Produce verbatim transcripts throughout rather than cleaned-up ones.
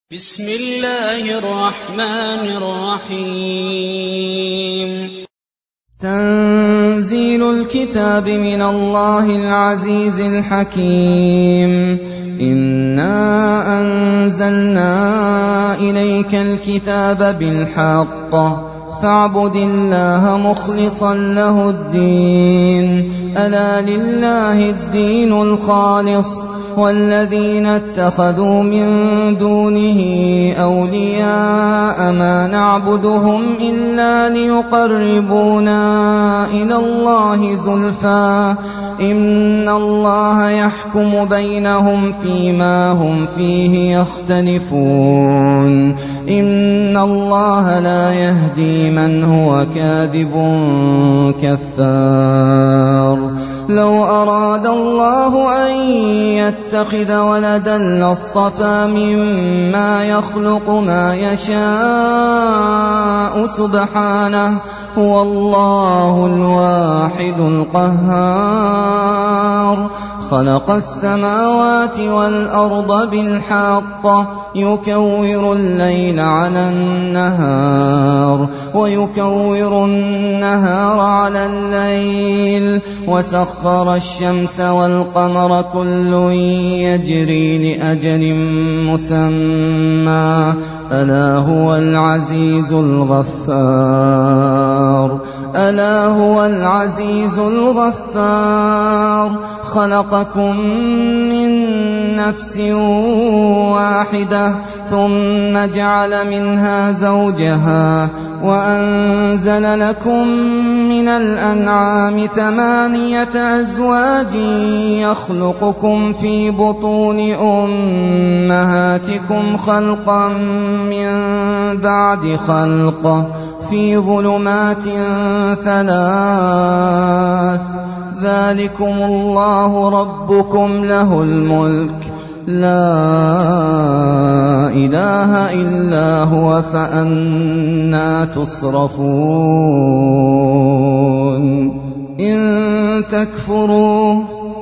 بسم الله الرحمن الرحيم. تنزيل الكتاب من الله العزيز الحكيم. إنا أنزلنا إليك الكتاب بالحق فاعبد الله مخلصا له الدين. ألا لله الدين الخالص والذين اتخذوا من دونه أولياء ما نعبدهم إلا ليقربونا إلى الله زلفى إن الله يحكم بينهم فيما هم فيه يختلفون. إن الله لا يهدي من هو كاذب كفار. لو أراد الله أن يتخذ ولدا لاصطفى مما يخلق ما يشاء سبحانه هو الله الواحد القهار. خلق السماوات والأرض بالحق يكور الليل على النهار ويكور النهار على الليل وسخر الشمس والقمر كل يجري لأجل مسمى ألا هو العزيز الغفار. ألا هو العزيز الغفار. خلقكم من نفس واحدة ثم جعل منها زوجها وأنزل لكم من الأنعام ثمانية أزواج يخلقكم في بطون أمهاتكم خلقا من بعد خلق في ظلمات ثلاث ذلكم الله ربكم له الملك لا إله إلا هو فأنى تصرفون. إن تكفروا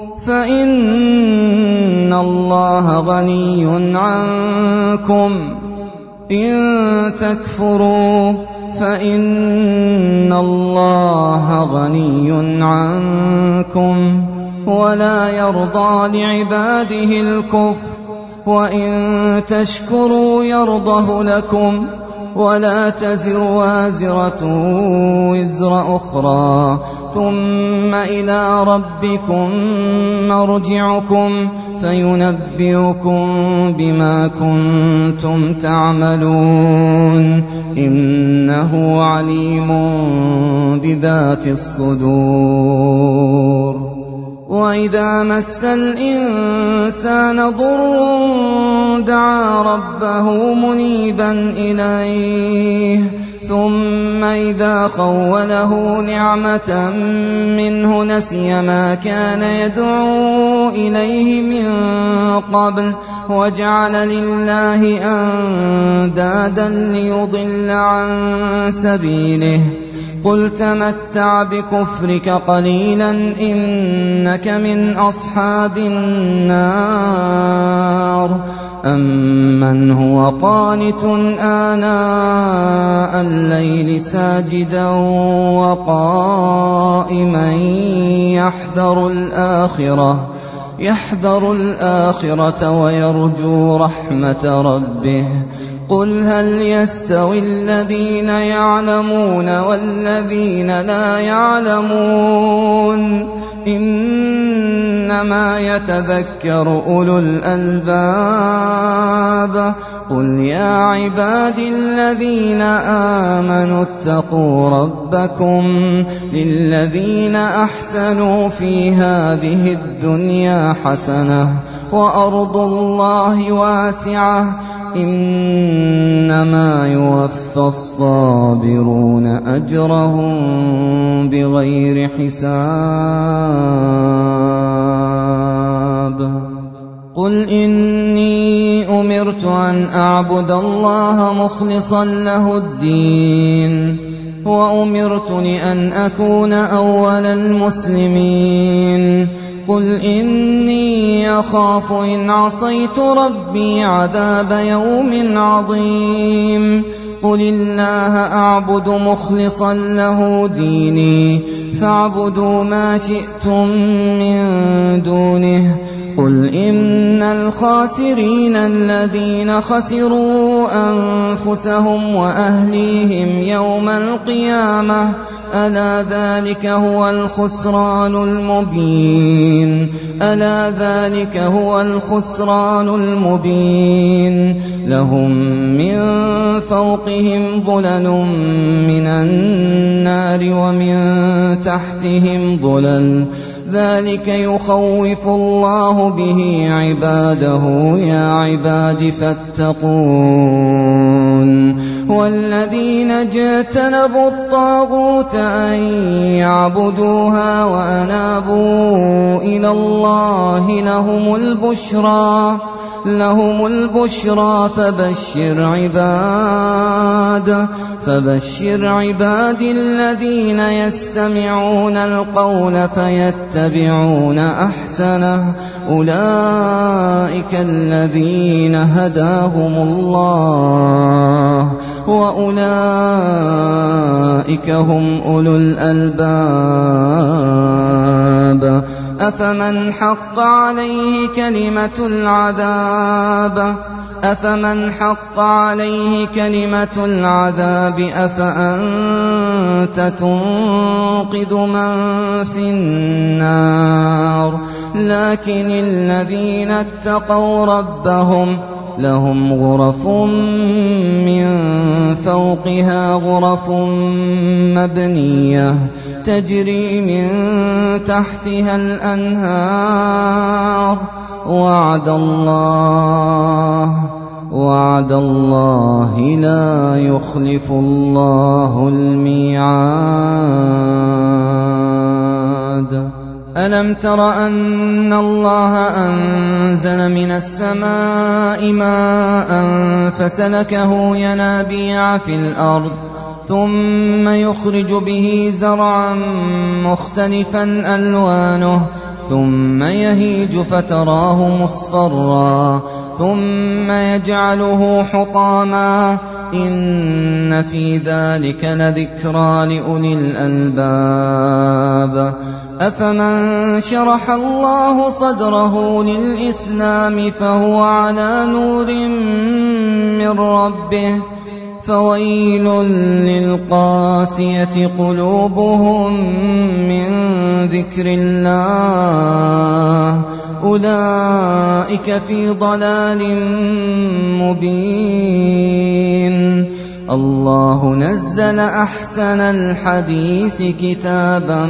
فإن الله غني عنكم إن تكفروا فإن الله غني عنكم ولا يرضى لعباده الكفر وإن تشكروا يرضه لكم ولا تزر وازرة وزر أخرى ثم إلى ربكم مرجعكم فينبئكم بما كنتم تعملون إنه عليم بذات الصدور. وإذا مس الإنسان ضر دعا ربه منيبا إليه ثم إذا خوله نعمة منه نسي ما كان يدعو إليه من قبل وجعل لله أندادا ليضل عن سبيله. قل تمتع بكفرك قليلا إنك من أصحاب النار. أمن هو قانت آناء الليل ساجدا وقائما يحذر الآخرة يحذر الآخرة ويرجو رحمة ربه. قل هل يستوي الذين يعلمون والذين لا يعلمون إنما يتذكر أولو الألباب. قل يا عبادي الذين آمنوا اتقوا ربكم للذين أحسنوا في هذه الدنيا حسنة وأرض الله واسعة إنما يوفى الصابرون أجرهم بغير حساب. قل إني أمرت أن أعبد الله مخلصا له الدين وأمرت لأن أكون أول المسلمين. قل إني أخاف إن عصيت ربي عذاب يوم عظيم قل الله أعبد مخلصا له ديني فاعبدوا ما شئتم من دونه قل إن الخاسرين الذين خسروا أنفسهم وأهليهم يوم القيامة ألا ذلك هو الخسران المبين ألا ذلك هو الخسران المبين لهم من فوقهم ظلل من النار ومن تحتهم ظلل ذلك يخوف الله به عباده يا عباد فاتقون والذين اجتنبوا الطاغوت أن يعبدوها وأنابوا إلى الله لهم البشرى لهم البشرى فبشر عباد فبشر عباد الذين يستمعون القول فيتبعون أحسنه أولئك الذين هداهم الله وأولئك هم أولو الألباب أفمن حق عليه كلمة العذاب أفمن حق عليه كلمة العذاب أفأنت تنقذ من في النار لكن الذين اتقوا ربهم لهم غرف من فوقها غرف مبنية تجري من تحتها الأنهار وعد الله وعد الله لا يخلف الله الميعاد ألم تر أن الله أنزل من السماء ماء فسلكه ينابيع في الأرض ثم يخرج به زرعا مختلفا ألوانه ثم يهيج فتراه مصفرا ثم يجعله حطاما إن في ذلك لذكرى لأولي الألباب أفمن شرح الله صدره للإسلام فهو على نور من ربه فويل للقاسية قلوبهم من ذكر الله أولئك في ضلال مبين الله نزل أحسن الحديث كتابا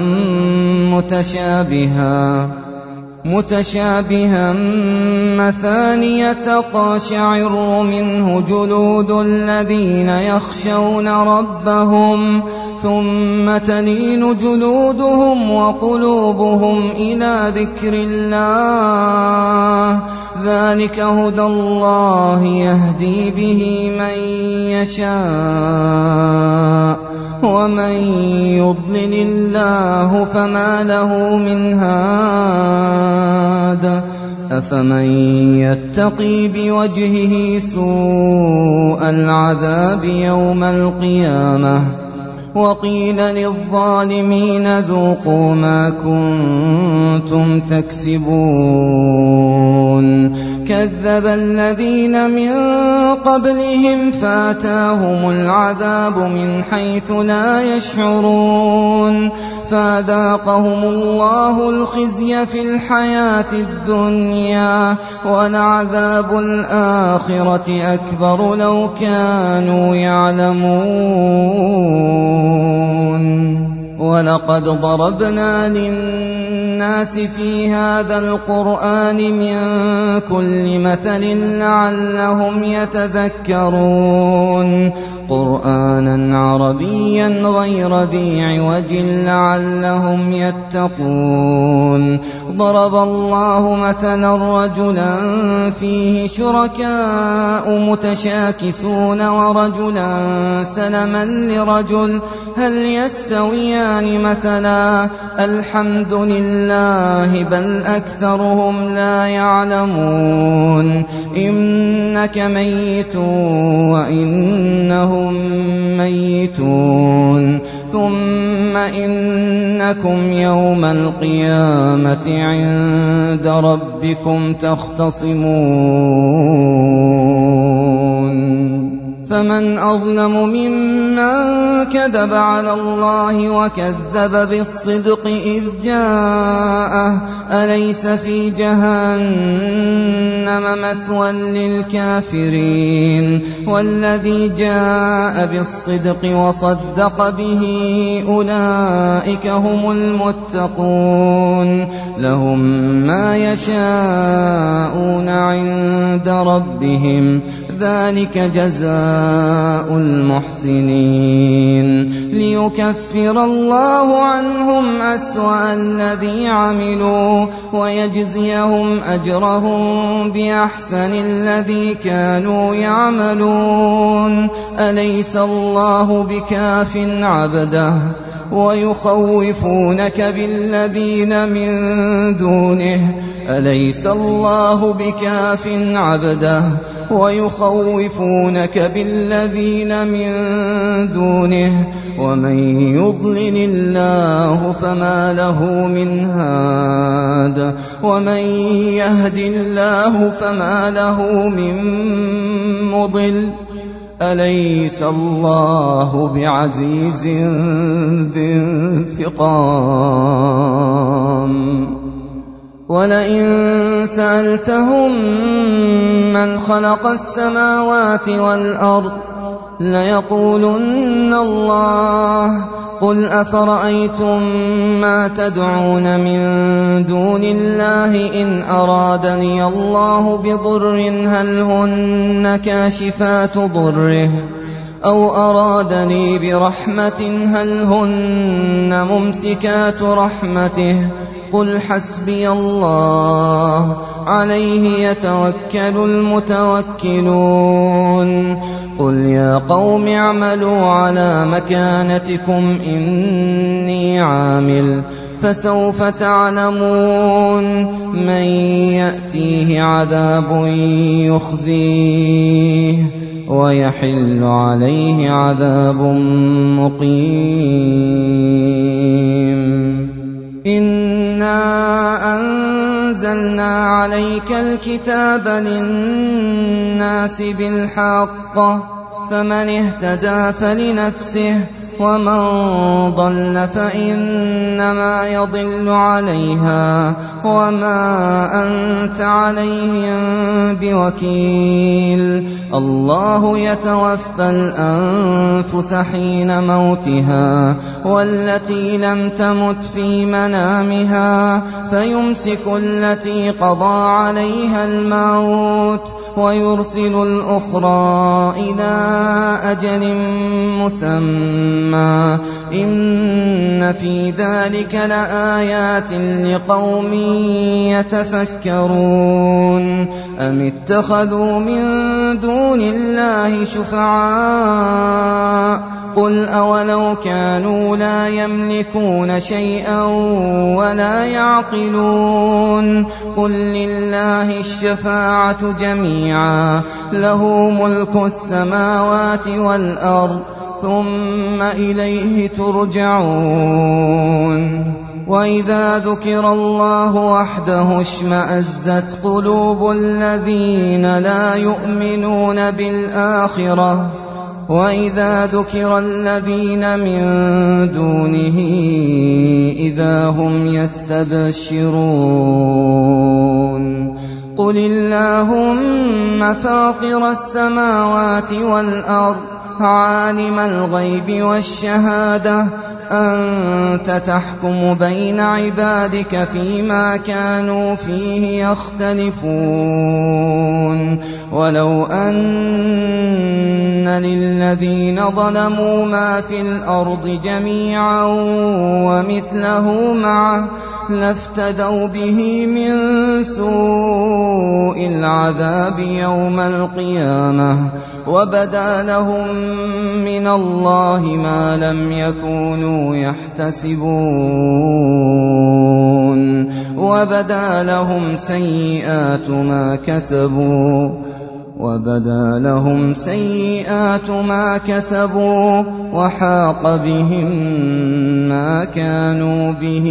متشابها متشابها مثانية تقشعر منه جلود الذين يخشون ربهم ثم تلين جلودهم وقلوبهم إلى ذكر الله ذلك هدى الله يهدي به من يشاء ومن يضلل الله فما له من هاد أفمن يتقي بوجهه سوء العذاب يوم القيامة وقيل للظالمين ذوقوا ما كنتم تكسبون كذب الذين من قبلهم فاتاهم العذاب من حيث لا يشعرون فذاقهم الله الخزي في الحياة الدنيا ولعذاب الآخرة أكبر لو كانوا يعلمون ولقد ضربنا للناس في هذا القرآن من كل مثل لعلهم يتذكرون قرآنا عربيا غير ذي عوج لعلهم يتقون ضرب الله مثلا رجلا فيه شركاء متشاكسون ورجلا سلما لرجل هل يستويان مثلا الحمد لله بل أكثرهم لا يعلمون إنك ميت وإنهم ميتون ثم إنكم يوم القيامة عند ربكم تختصمون فمن أظلم ممن كذب على الله وكذب بالصدق إذ جاءه أليس في جهنم مثوى للكافرين والذي جاء بالصدق وصدق به أولئك هم المتقون لهم ما يشاءون عند ربهم ذلك جزاء المحسنين ليكفر الله عنهم أسوأ الذي عملوا ويجزيهم أجرهم بأحسن الذي كانوا يعملون أليس الله بكاف عبده ويخوفونك بالذين من دونه أليس الله بكاف عبده ويخوفونك بالذين من دونه ومن يضلل الله فما له من هاد ومن يهد الله فما له من مضل أليس الله بعزيز ذي انتقام ولئن سألتهم من خلق السماوات والأرض ليقولن الله قل أفرأيتم ما تدعون من دون الله إن أرادني الله بضر هل هن كاشفات ضره أو أرادني برحمة هل هن ممسكات رحمته قل حسبي الله عليه يتوكل المتوكلون قل يا قوم اعملوا على مكانتكم إني عامل فسوف تعلمون من يأتيه عذاب يخزيه ويحل عليه عذاب مقيم إنا أنزلنا عليك الكتاب للناس بالحق فمن اهتدى فلنفسه ومن ضل فإنما يضل عليها وما أنت عليهم بوكيل الله يتوفى الأنفس حين موتها والتي لم تمت في منامها فيمسك التي قضى عليها الموت ويرسل الأخرى إلى أجل مسمى إن في ذلك لآيات لقوم يتفكرون أم اتخذوا من دون الله شفعاء قل أولو كانوا لا يملكون شيئا ولا يعقلون قل لله الشفاعة جميعا له ملك السماوات والأرض ثم إليه ترجعون وإذا ذكر الله وحده اشمأزت قلوب الذين لا يؤمنون بالآخرة وإذا ذكر الذين من دونه إذا هم يستبشرون قل اللهم فاطر السماوات والأرض عالم الغيب والشهادة أنت تحكم بين عبادك فيما كانوا فيه يختلفون ولو أن للذين ظلموا ما في الأرض جميعا ومثله معه لافتدوا به من سوء العذاب يوم القيامة وبدا لهم من الله ما لم يكونوا يحتسبون وبدا لهم سيئات ما كسبوا وبدا لهم سيئات ما كسبوا وحاق بهم ما كانوا به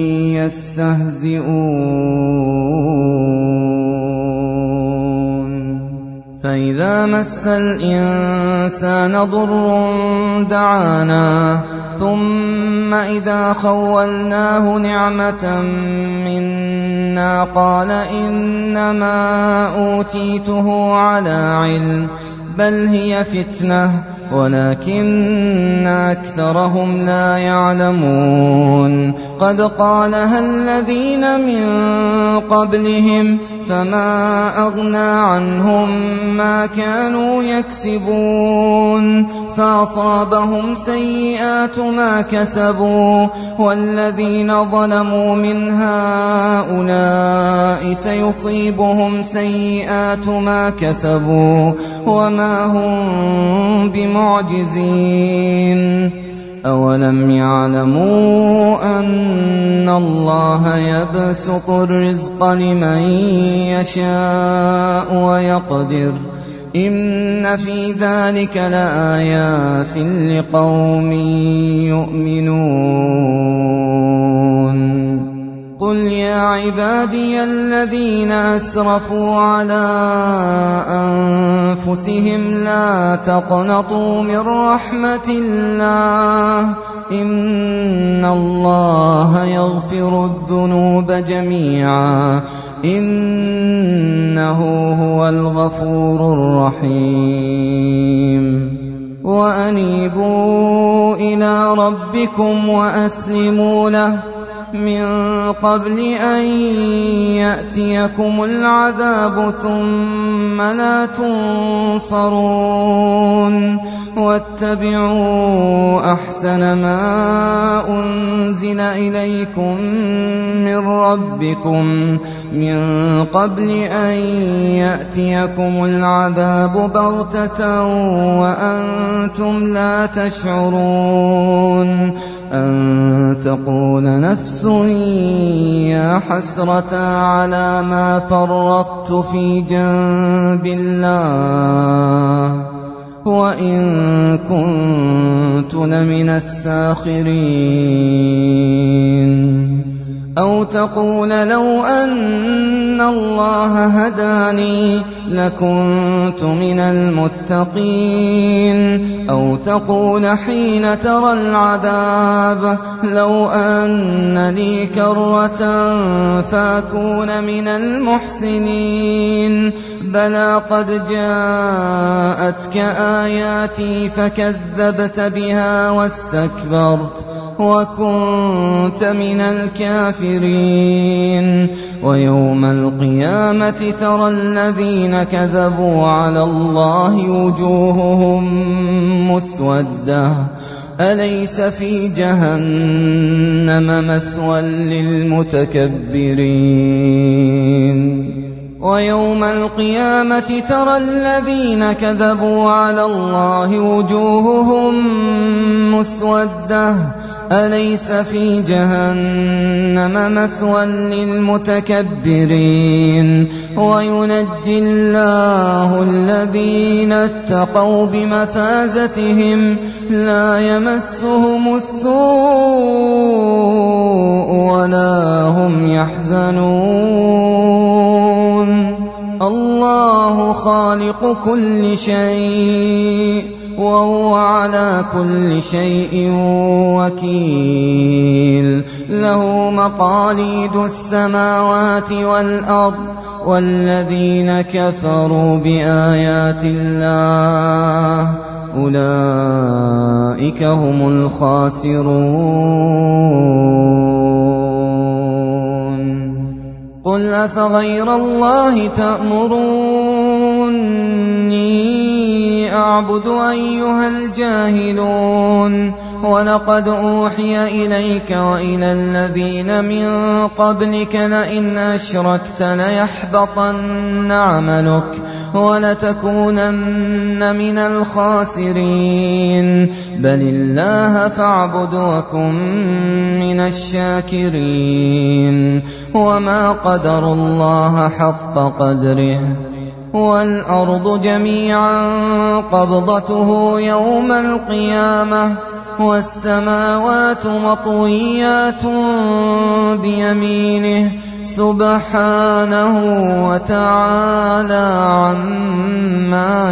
يستهزئون فإذا مس الإنسان ضر دعانا ثم إذا خولناه نعمة منا قال إنما أوتيته على علم بل هي فتنة ولكن أكثرهم لا يعلمون قد قالها الذين من قبلهم فما أغنى عنهم ما كانوا يكسبون فأصابهم سيئات ما كسبوا والذين ظلموا من هؤلاء سيصيبهم سيئات ما كسبوا وما هم بمعجزين أولم يعلموا أن الله يبسط الرزق لمن يشاء ويقدر إن في ذلك لآيات لقوم يؤمنون قل يا عبادي الذين أسرفوا على أنفسهم لا تقنطوا من رحمة الله إن الله يغفر الذنوب جميعا إنه هو الغفور الرحيم وأنيبوا إلى ربكم وأسلموا له من قبل أن يأتيكم العذاب ثم لا تنصرون واتبعوا أحسن ما أنزل إليكم من ربكم من قبل أن يأتيكم العذاب بغتة وأنتم لا تشعرون أن تقول نفس يا حسرة على ما فرطت في جنب الله وإن كنت لمن الساخرين أو تقول لو أن الله هداني لكنت من المتقين أو تقول حين ترى العذاب لو أن لي كرة فأكون من المحسنين بلى قد جاءتك آياتي فكذبت بها واستكبرت وكنت من الكافرين ويوم القيامة ترى الذين كذبوا على الله وجوههم مسودة أليس في جهنم مثوى للمتكبرين ويوم القيامة ترى الذين كذبوا على الله وجوههم مسودة أليس في جهنم مثوى للمتكبرين وينجي الله الذين اتقوا بمفازتهم لا يمسهم السوء ولا هم يحزنون الله خالق كل شيء وهو على كل شيء وكيل له مقاليد السماوات والأرض والذين كفروا بآيات الله أولئك هم الخاسرون قل أفغير الله تأمروني أعبد أيها الجاهلون ولقد أوحي إليك وإلى الذين من قبلك لئن أشركت ليحبطن عملك ولتكونن من الخاسرين بل الله فاعبد وكن من الشاكرين وما قدروا الله حق قدره والأرض جميعا قبضته يوم القيامة والسماوات مطويات بيمينه سبحانه وتعالى عما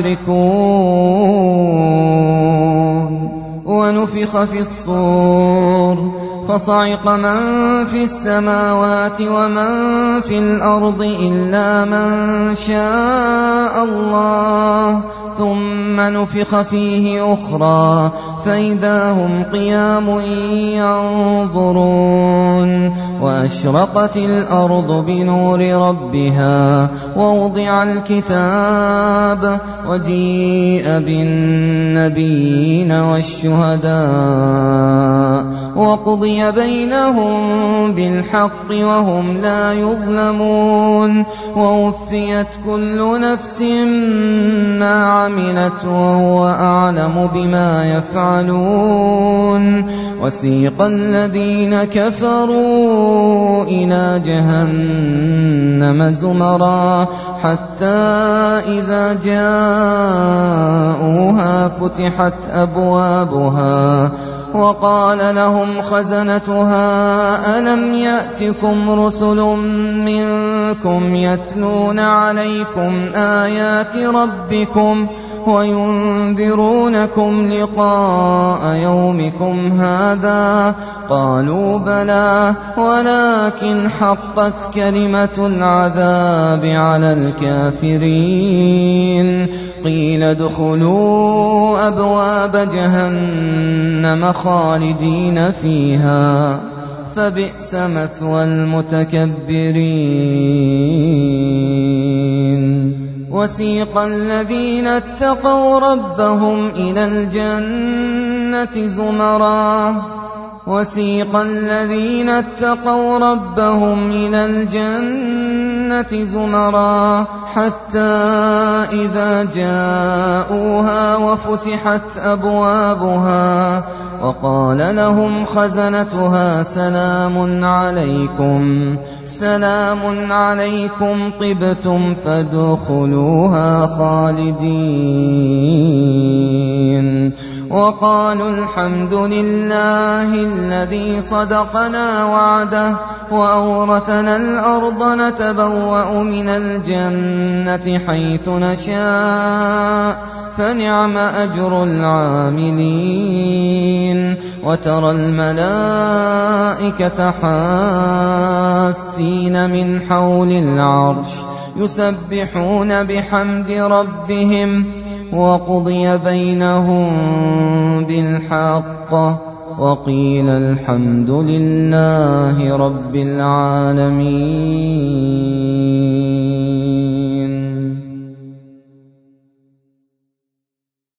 يشركون ونفخ في الصور فصعق من في السماوات ومن في الأرض إلا من شاء الله ثم نفخ فيه أخرى فإذا هم قيام ينظرون وأشرقت الأرض بنور ربها ووضع الكتاب وجيء بالنبيين والشهداء وقضي بينهم بالحق وهم لا يظلمون ووفيت كل نفس ما عملت وهو أعلم بما يفعلون وسيق الذين كفروا إلى جهنم زمرا حتى إذا جاءوها فتحت أبوابها وقال لهم خزنتها ألم يأتكم رسل منكم يتلون عليكم آيات ربكم وينذرونكم لقاء يومكم هذا قالوا بلى ولكن حقت كلمة العذاب على الكافرين قيل ادخلوا أبواب جهنم خالدين فيها فبئس مثوى المتكبرين وسيق الذين اتقوا ربهم إلى الجنة زمرا وسيق الذين اتقوا ربهم إلى الجنة زمرا حتى إذا جاءوها وفتحت أبوابها وقال لهم خزنتها سلام عليكم سلام عليكم طبتم فادخلوها خالدين وقالوا الحمد لله الذي صدقنا وعده وأورثنا الأرض نتبوأ من الجنة حيث نشاء فنعم أجر العاملين وترى الملائكة حافين من حول العرش يسبحون بحمد ربهم وقضي بينهم بالحق وقيل الحمد لله رب العالمين.